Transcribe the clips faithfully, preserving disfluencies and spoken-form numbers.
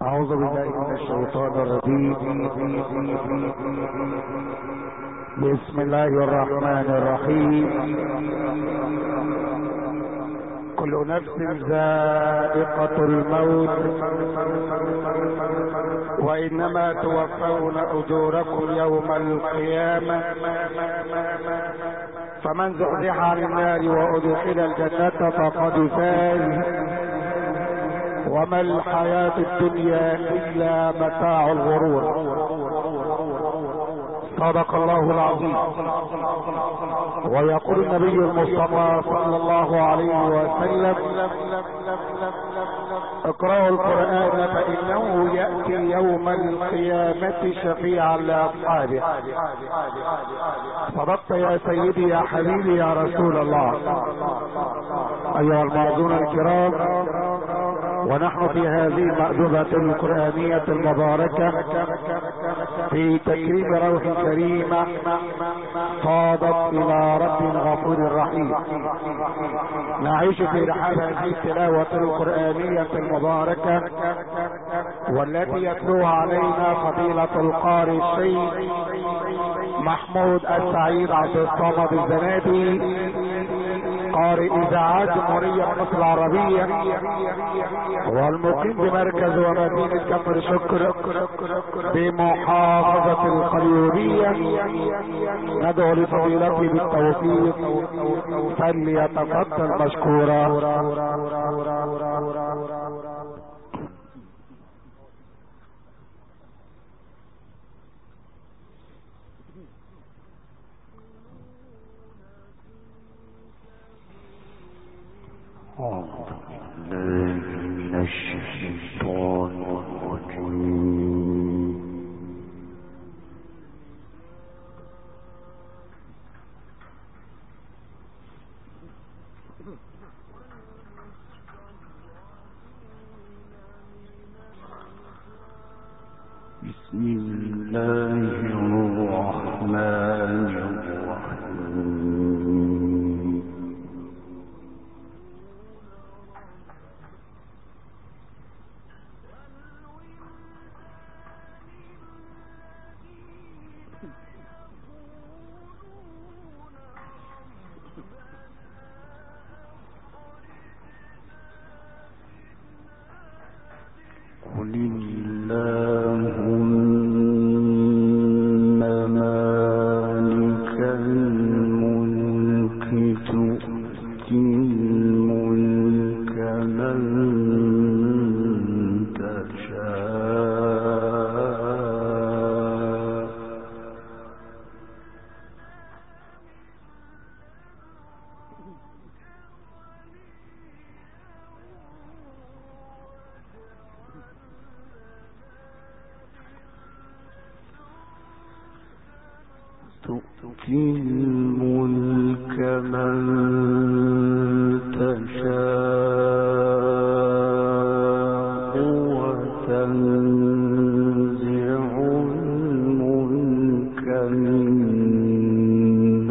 أعوذ بالله من الشيطان الرجيم. بسم الله الرحمن الرحيم. كل نفس ذائقة الموت وإنما توفون أجوركم يوم القيامة، فمن زحزح عن النار وأدخل الجنة فقد فاز، وما الحياة الدنيا إلا متاع الغرور. صدق الله العظيم. ويقول النبي المصطفى صلى الله عليه وسلم: اقرأوا القرآن فإنه يأتي يوم القيامة شفيعا لأصحابه. صدقت يا سيدي يا حبيبي يا رسول الله. أيها المعذون الكرام، ونحن في هذه المأدبة القرآنية المباركة في تكريم روح كريمة صادت إلى رب غفور رحيم، نعيش في رحاب هذه التلاوة القرآنية المباركة، والتي يتلوها علينا فضيلة القارئ الشيخ محمود السعيد عبد الصمد الزنادي، قارئ إذاعات جمهورية مصر العربية، والمقيم بمركز ومدينة كفر شكر بمحافظة القليوبية. ندعو لفضيلته بالتوفيق فليتفضل مشكورا. من الشيطان الرجيم. بسم الله الرحمن الرحيم. قل اللهم مالك الملك تؤتي الملك من تشاء تؤتي الملك من تشاء وتنزع الملك ممن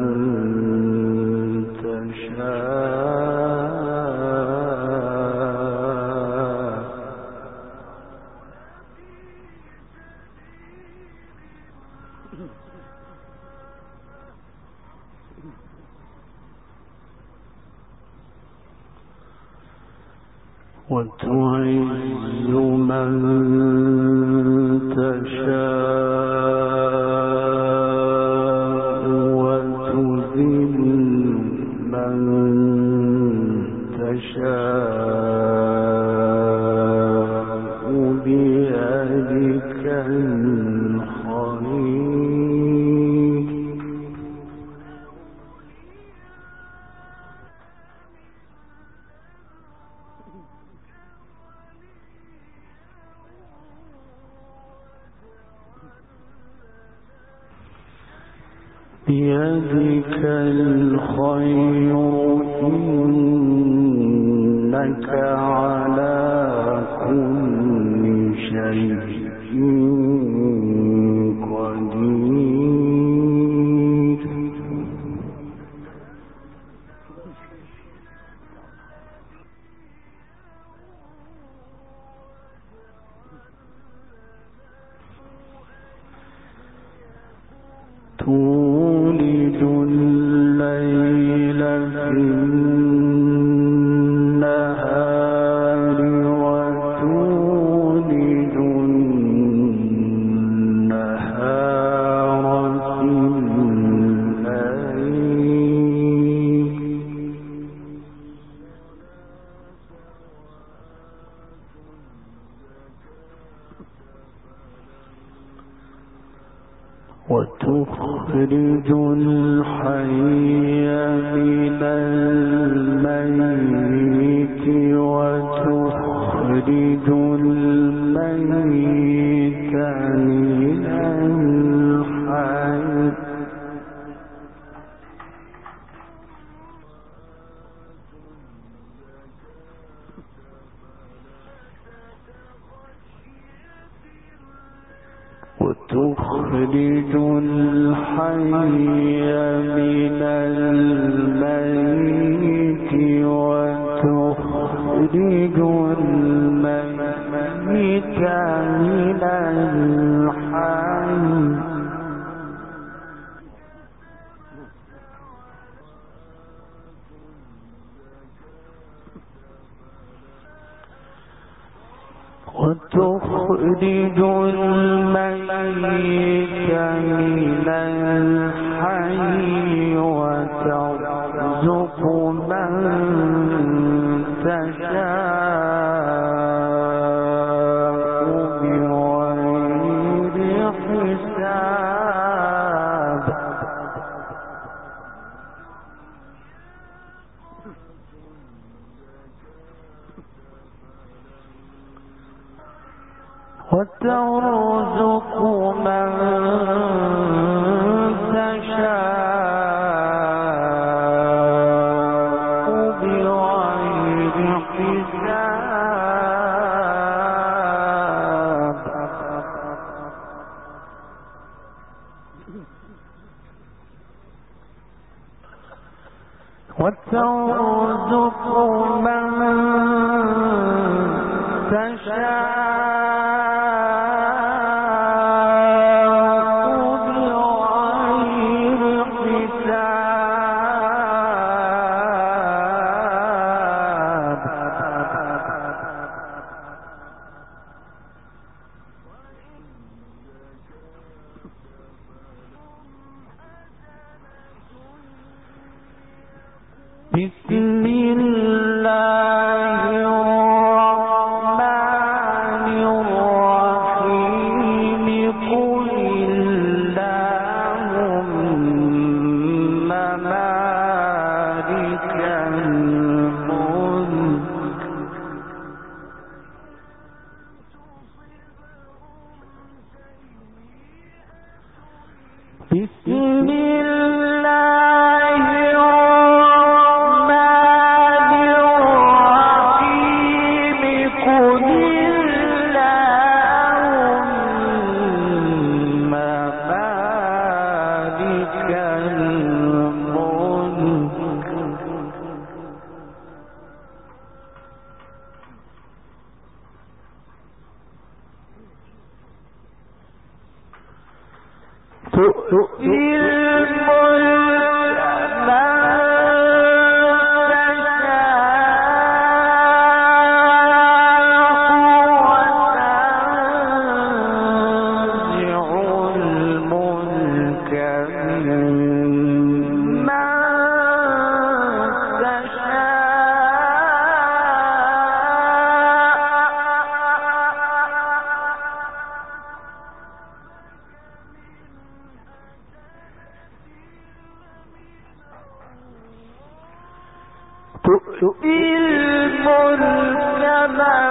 تشاء وتعز من تشاء وتذل من تشاء بيدك الخير. بيدك الخير إنك على كل شيء قدير. تولج الليل في النهار وتولج النهار في الليل وتخرج الحي من الميت وتخرج الميت من الحي وتخرج الحي من الميت وتخرج الميت من الحي وتخرج الميت من الحي وترزق من تشاء بغير حساب وترزق من تشاء بغير حساب وترزق من تشاء بسم الله الرحمن الرحيم قل اللهم مالك الملك بسم الله الرحمن الرحيم قل اللهم مالك الملك تؤتي الملك من تؤتي الملك من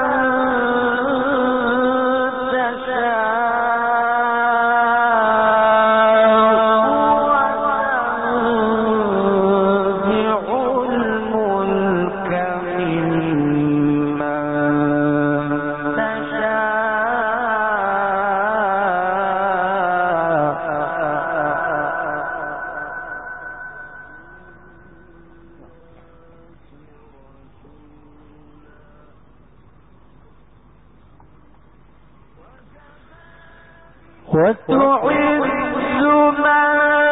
وتعز من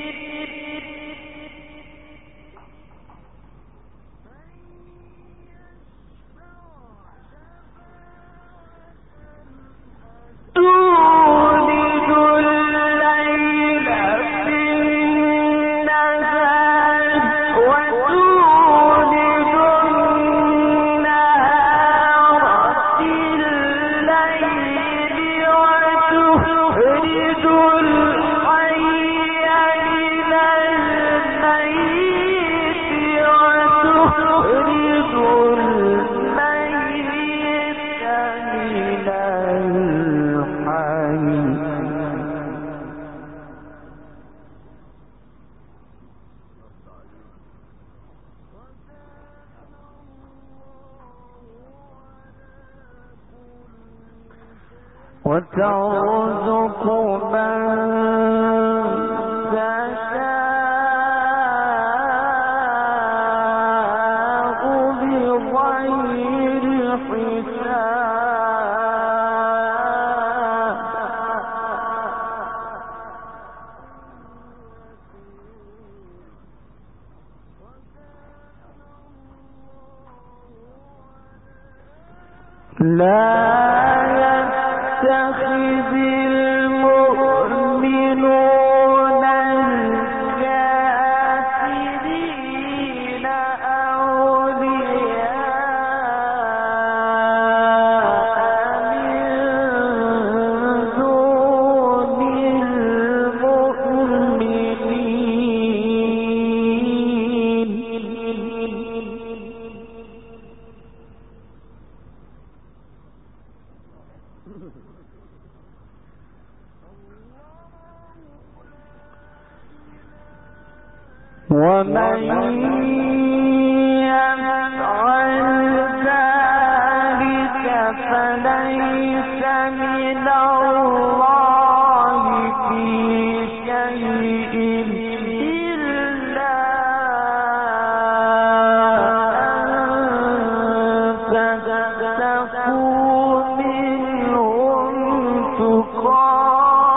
النار وترزق من تشاء بغير حساب لا يتخذ المؤمنون الكافرين أولياء من دون المؤمنين ومن يفعل ذلك فليس من الله في شيء إلا أن تتقوا منهم تقاه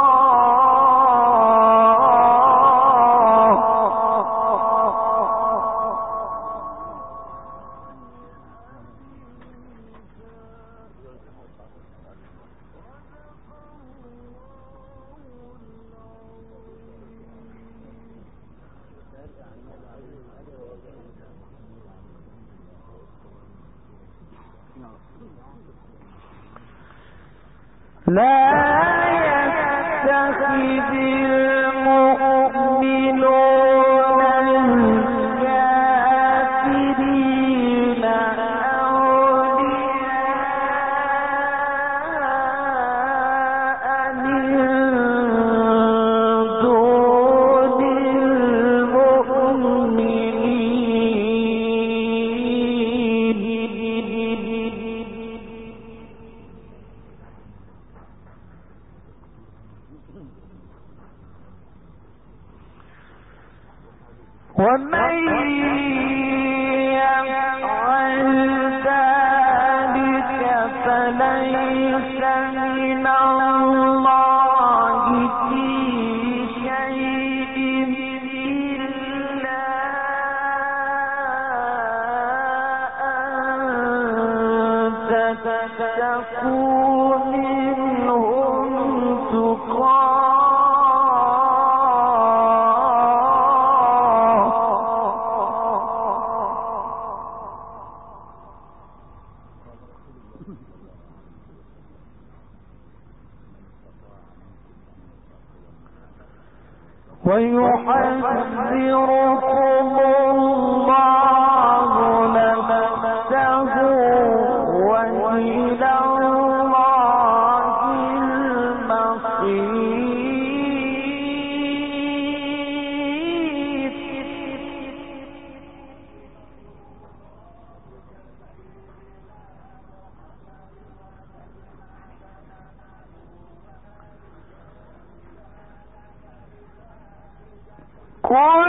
لا يتخذ المؤمنون الكافرين أولياء من دون المؤمنين ومن يفعل ذلك فليس من الله في شيء إلا أن تتقوا منهم تقاه ويحذركم الله نفسه وإلى الله المصير قل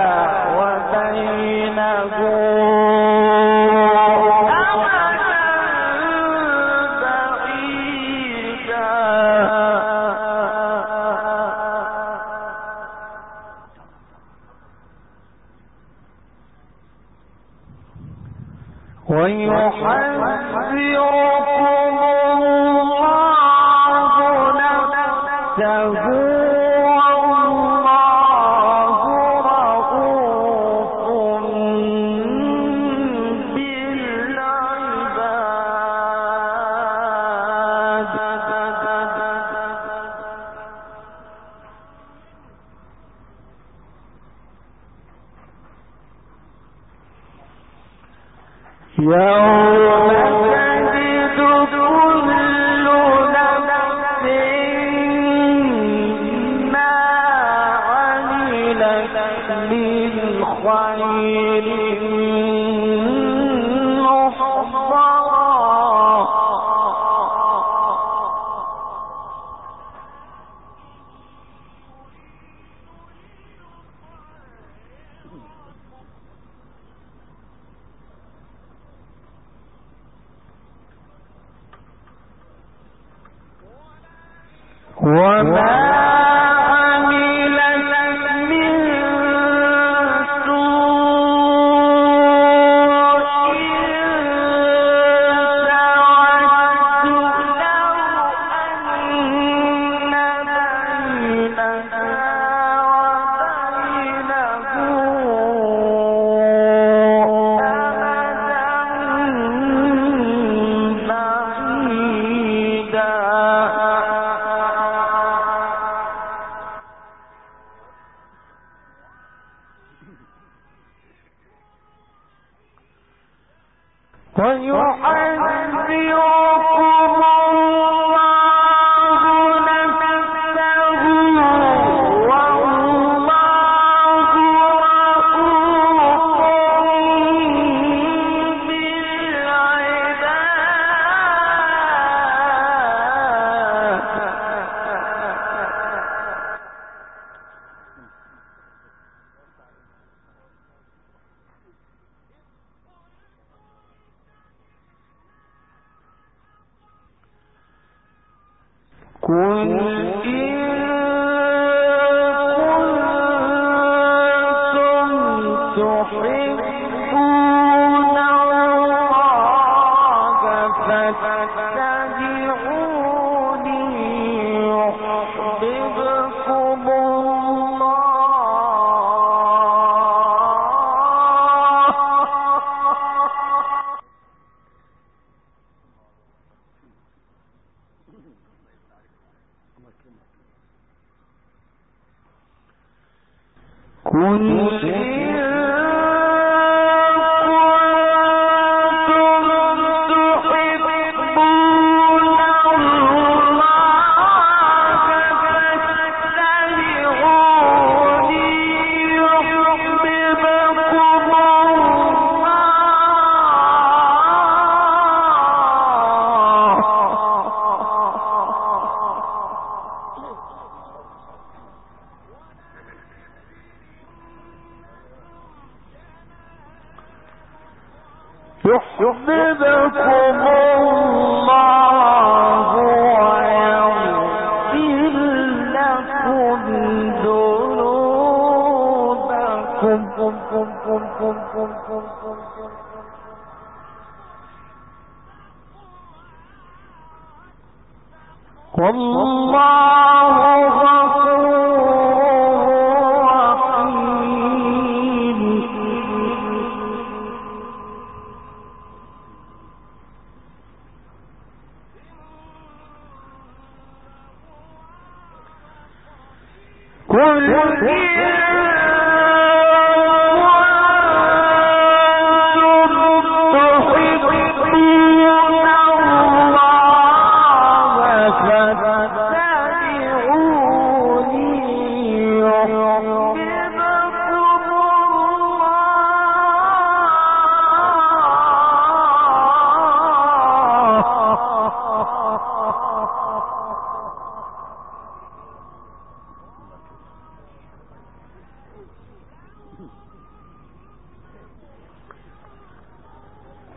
فاتبعوني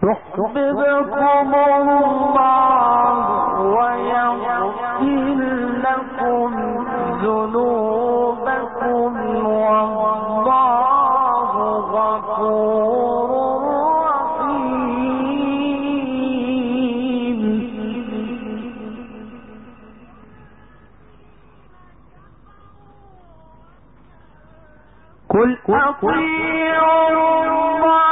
يحببكم الله ويغفر لكم ذنوبكم والله غفور رحيم. قل أطيعوا الله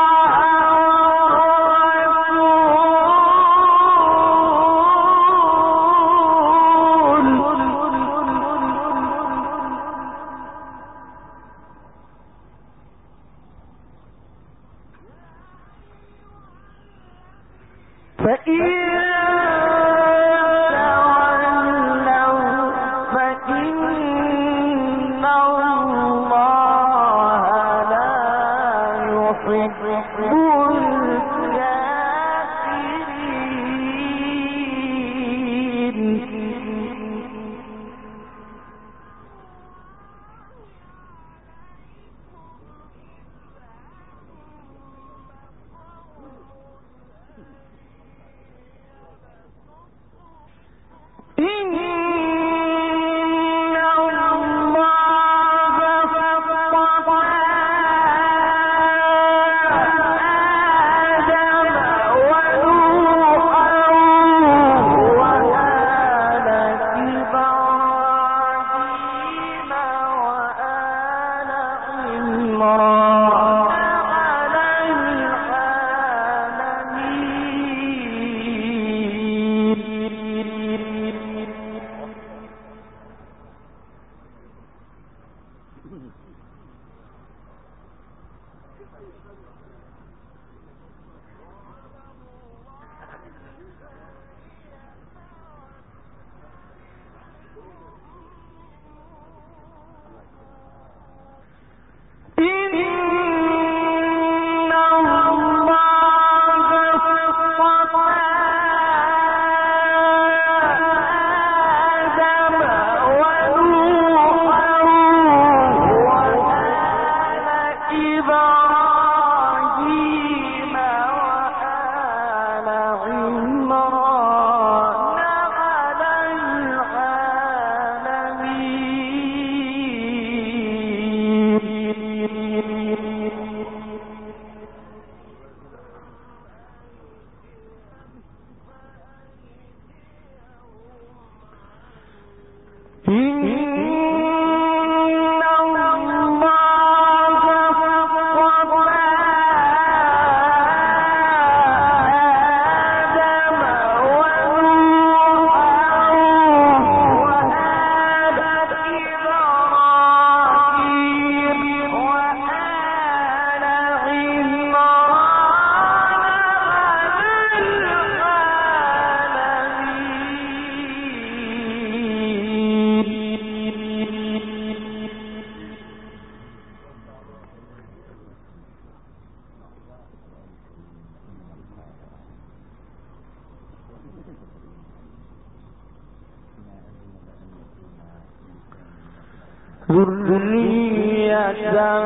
ذرية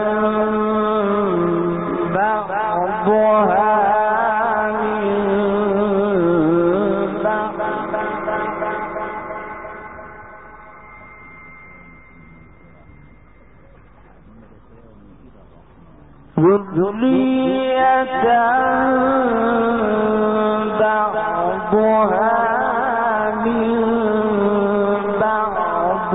بعضها من بعض ذرية بعضها من بعض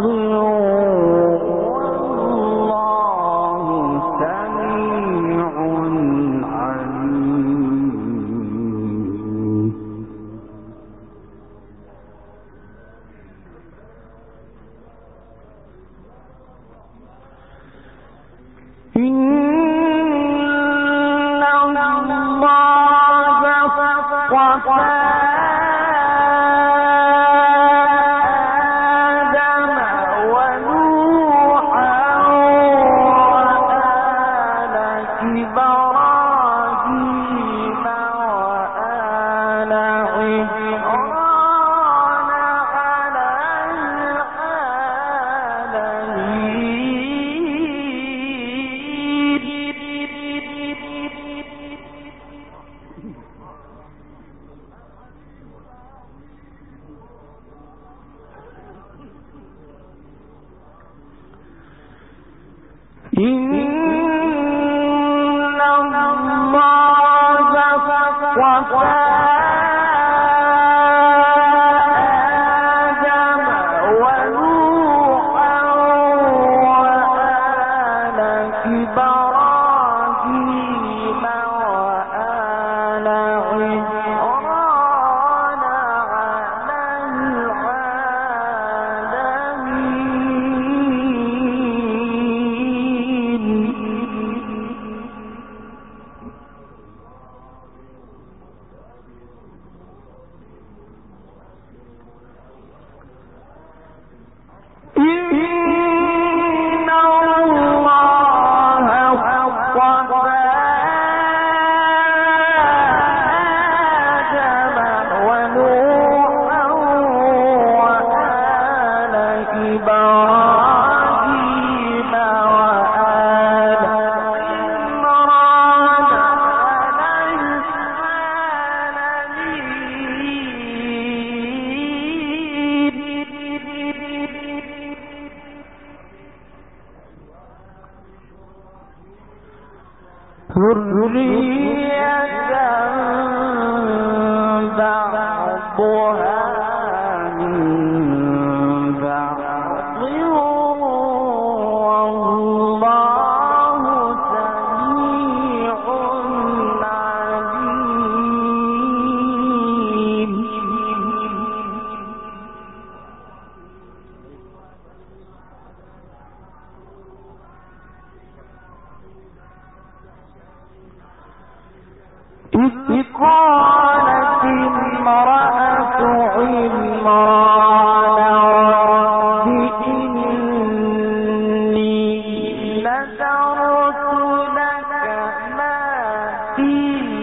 ذرية بعضها من بعض والله سميع عليم. إذ قالت امرأة عمران رب إني نذرت لك ما في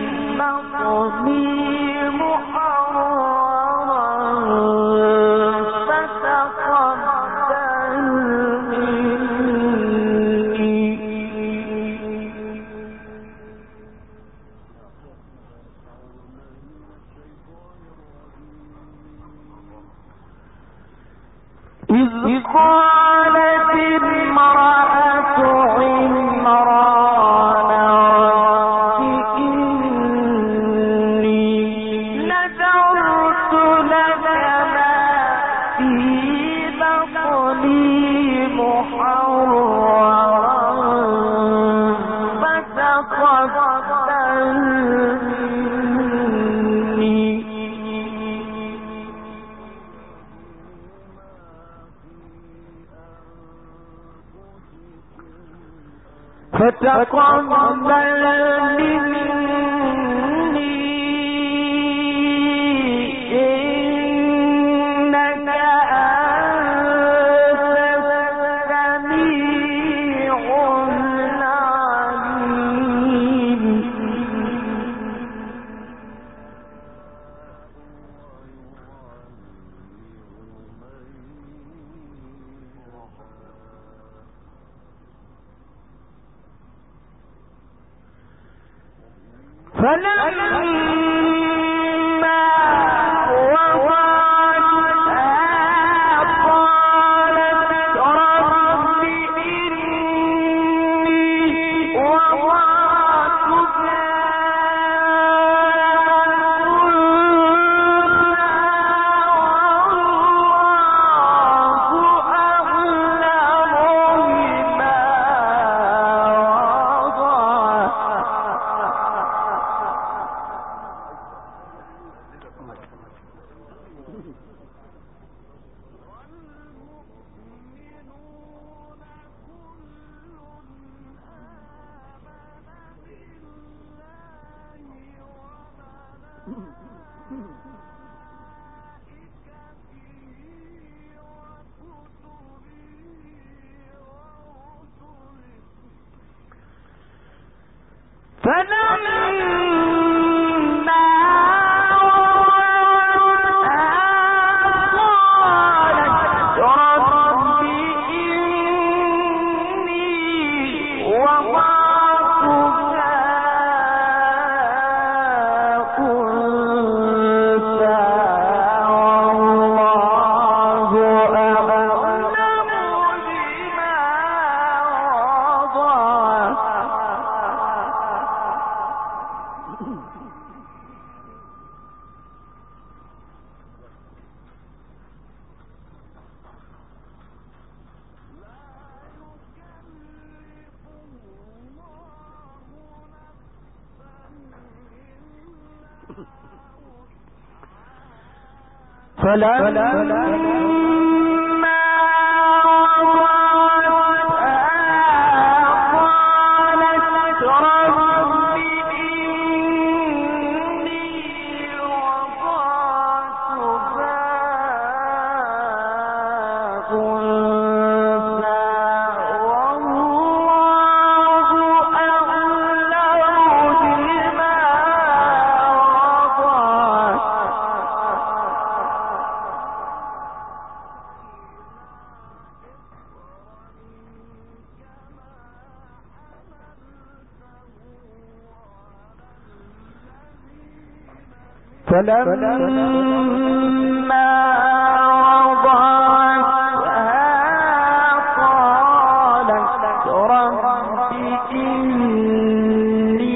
بطني محررا فتقبل مني. إذ قالت امرأة عمران رب إني نذرت لك ما في بطني محررا فتقبل مني. فتقبل مني إنك أنت السميع العليم. فلما وضعتها قالت رب إني وضعتها أنثى فلما وضعتها قالت رب إني وضعتها أنثى والله أعلم بما وضعت. فلما وضعتها قالت رب إني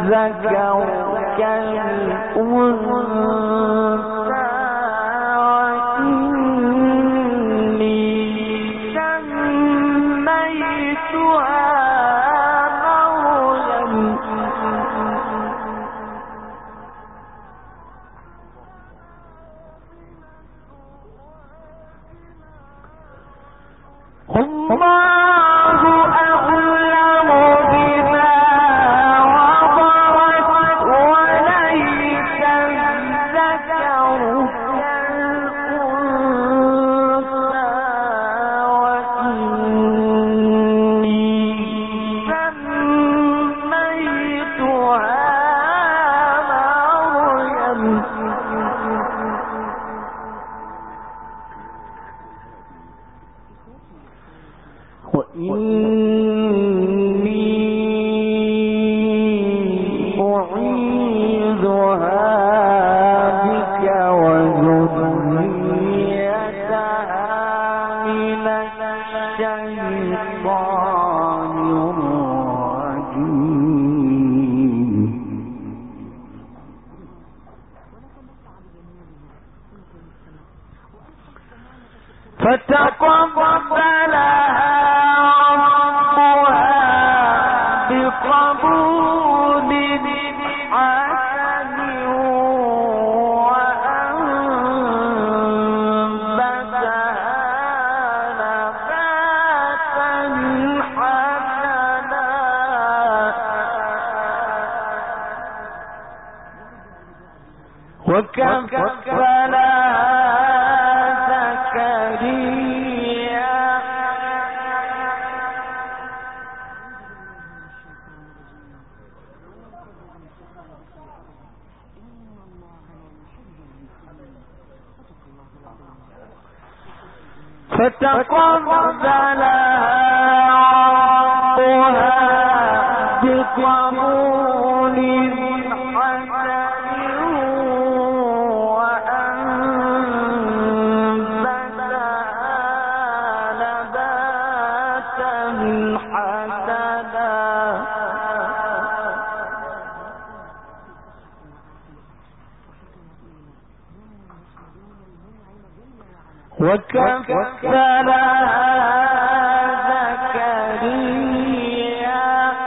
فتقبلها ربها بقبول حسن وأنبتها نباتا حسنا وكفلها زكريا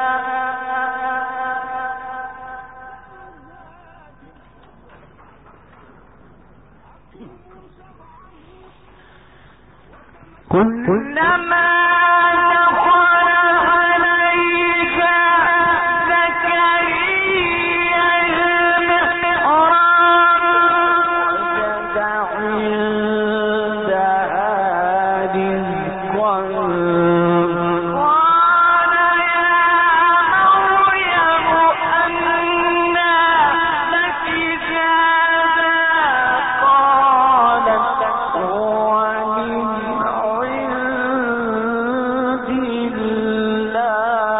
كلما دخل عليها زكريا المحراب وجد عندها رزقا قال يا مريم أنى لك هذا قالت هو من عند الله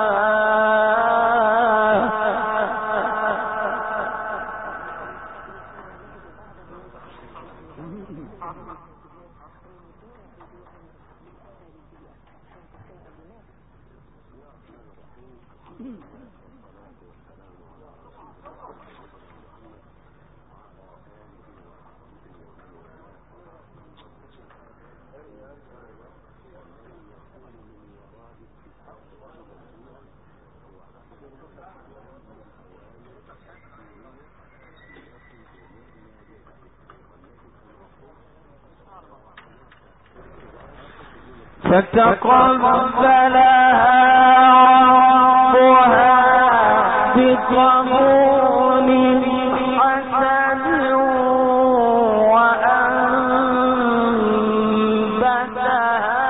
فتقبلها ربها بقبول حسن وأنبتها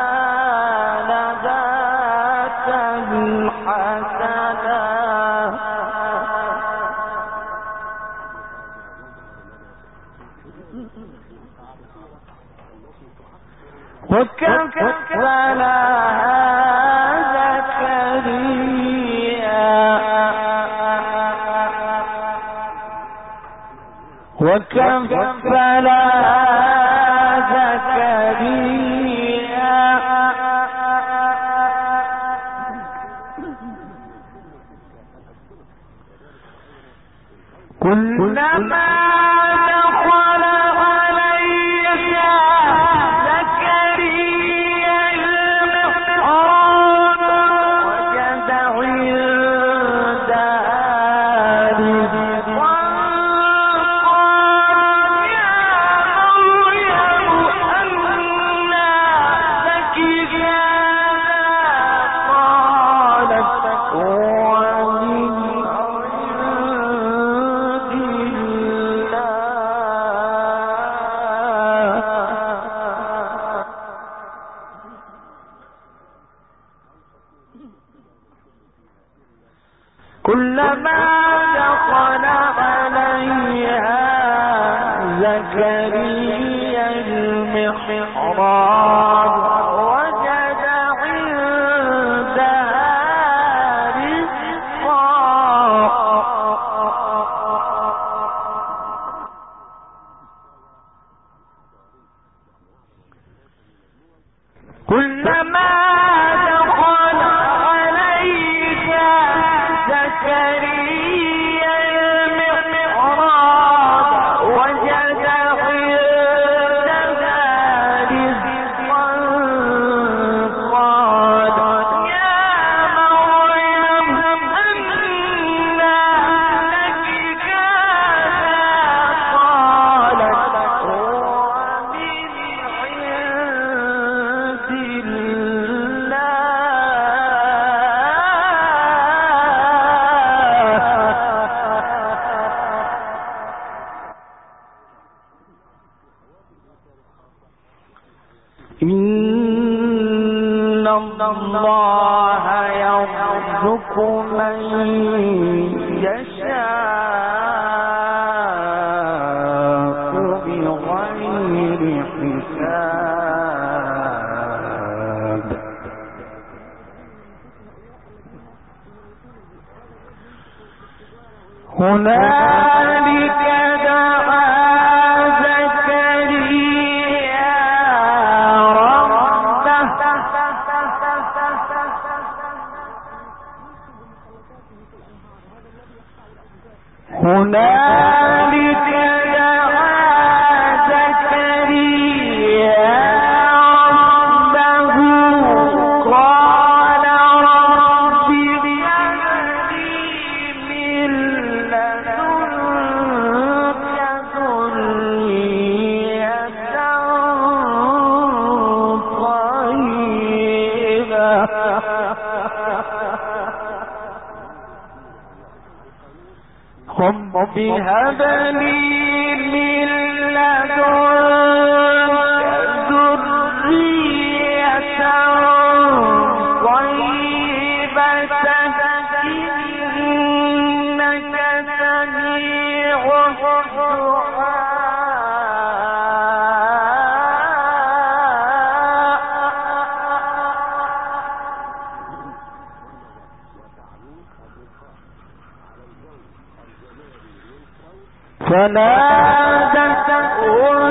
نباتا حسنا وكفلها زكريا وكفلها زكريا كلما دخل عليك زكريا المحراب وجد عندها رزقا قال يا مريم أنى لك هذا قالت هو من كلما دخل عليها زكريا المحراب وجد عندها رزقا كلما دخل عليك زكريا المحراب وجد عندها رزقا قال يا مريم أنى لك هذا قالت هو من إن الله يرزق من يشاء بغير حساب هنالك دعا زكريا ربه هنالك دعا زكريا ربه قال رب هب لي من لدنك ذرية طيبة رب هب لي من لدنك ذرية طيبة إنك سميع فنادته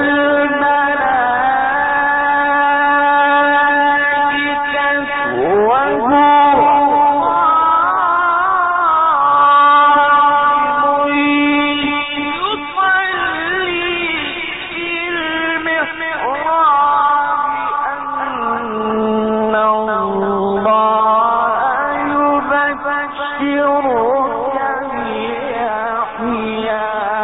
الملائكة وهو قائم يصلي في المحراب أن الله يبشرك بيحيى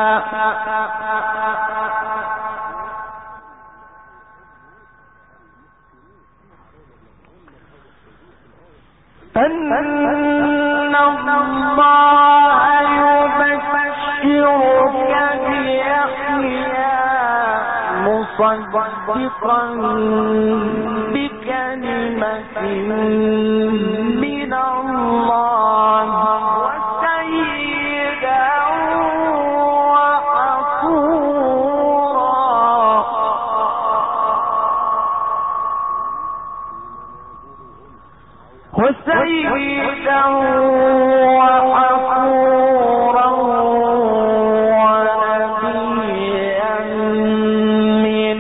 أن الله يبشرك بيحيى مصدقا بكلمة من الله وسيدا وسيدا وحفورا ونبيا من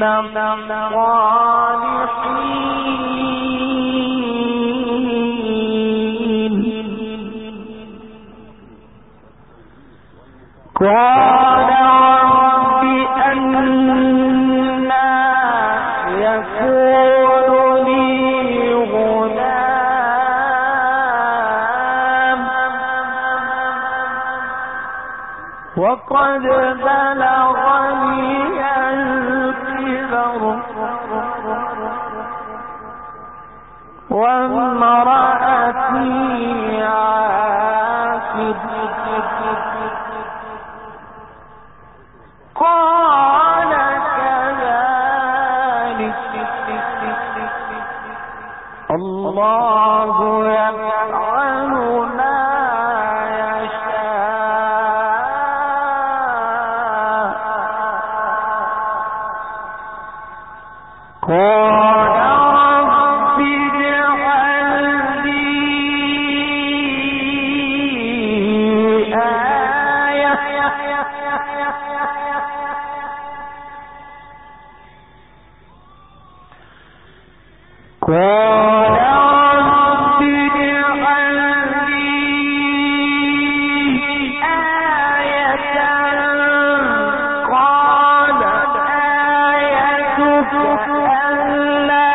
الصالحين قال رب أنى يكون لي غلام وقد بلغني الكبر وامرأتي عاقر قال كذلك الله يفعل ما يشاء قال رب اجعل لي آية قال رب اجعل لي آية قال آيتك ألا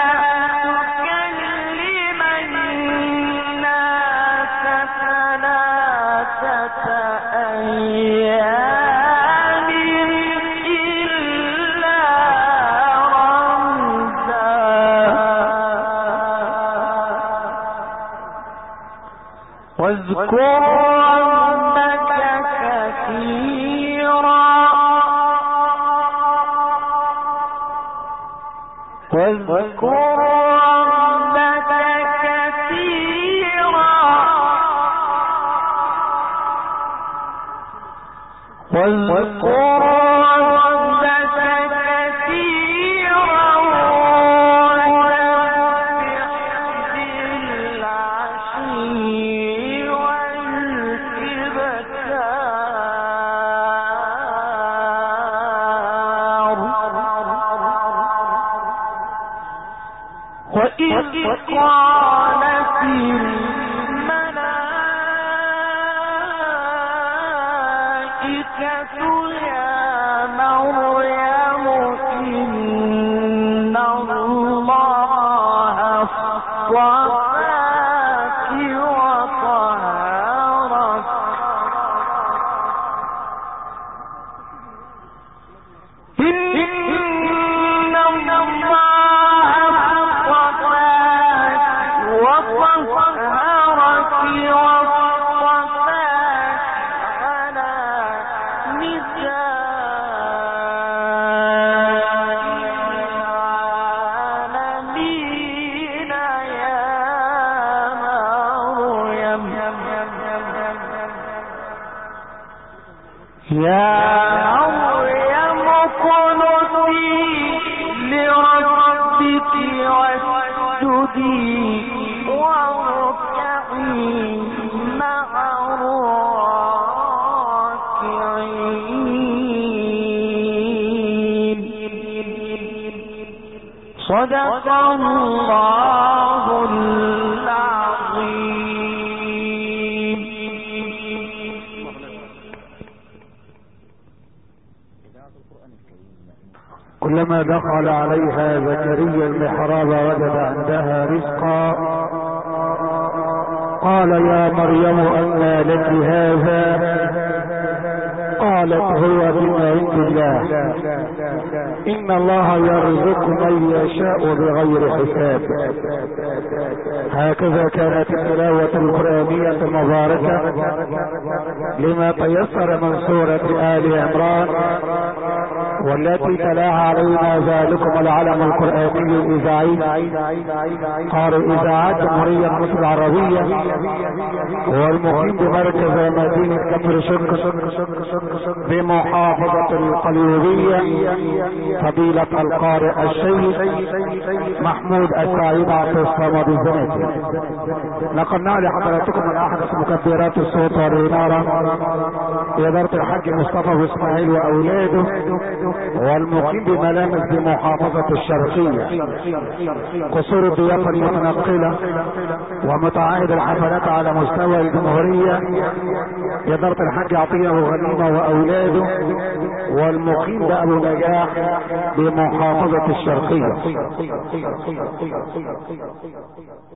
تكلم الناس ثلاثة أيام إلا رمزا واذكر ربك كثيرا واذكر ربك كثيرا واذكر ربك كثيرا وسبح بالعشي والإبكار وإذ قالت الملائكة يا مريم إن الله اصطفاك وطهرك إن الله وطهرك وصفاك على نساء العالمين يا مريم يا مريم اقنتي لربك واسجدي واركعي مع الراكعين صدق الله العظيم. كلما دخل عليها زكريا المحراب وجد عندها رزقا قال يا مريم أنى لك هذا قالت هو من عند الله إن الله يرزق من يشاء بغير حساب. هكذا كانت التلاوة القرآنية المباركة لما تيسر من سورة آل عمران والتي تلاها علينا ذلكم العلم القرآني الإذاعي قارئ إذاعات جمهورية مصر العربية والمقيم بمركز مدينة كفر شرق بمحافظة القليوبية فضيلة القارئ الشيخ محمود السعيد عبد الصمد الزناتي. نقلنا لحضراتكم من أحدث مكبرات الصوت والإنارة إدارة الحاج مصطفى وإسماعيل وأولاده والمقيم بملامس بمحافظة الشرقية، قصور الضيافة المتنقلة ومتعاهد الحفلات على مستوى الجمهورية، إدارة الحاج عطية وغنيمة وأولاده، والمقيم بأبو نجاح بمحافظة الشرقية.